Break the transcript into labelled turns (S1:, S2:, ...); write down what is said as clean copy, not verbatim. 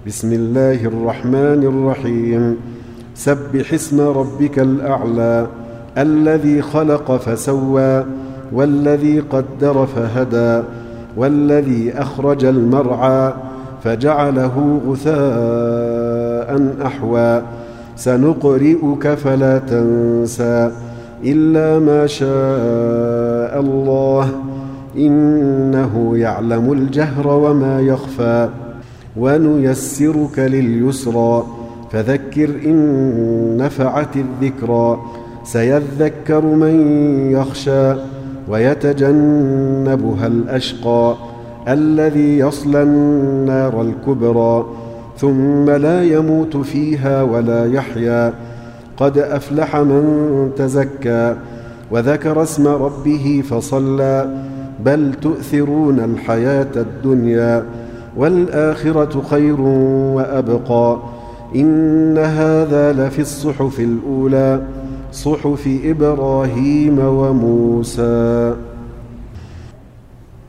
S1: بسم الله الرحمن الرحيم سبح اسم ربك الأعلى الذي خلق فسوى والذي قدر فهدى والذي أخرج المرعى فجعله غثاء أحوى سنقرئك فلا تنسى إلا ما شاء الله إنه يعلم الجهر وما يخفى ونيسرك لليسرى فذكر إن نفعت الذكرى سيذكر من يخشى ويتجنبها الأشقى الذي يصلى النار الكبرى ثم لا يموت فيها ولا يحيا قد أفلح من تزكى وذكر اسم ربه فصلى بل تؤثرون الحياة الدنيا والآخرة خير وأبقى إن هذا لفي الصحف الأولى صحف إبراهيم وموسى.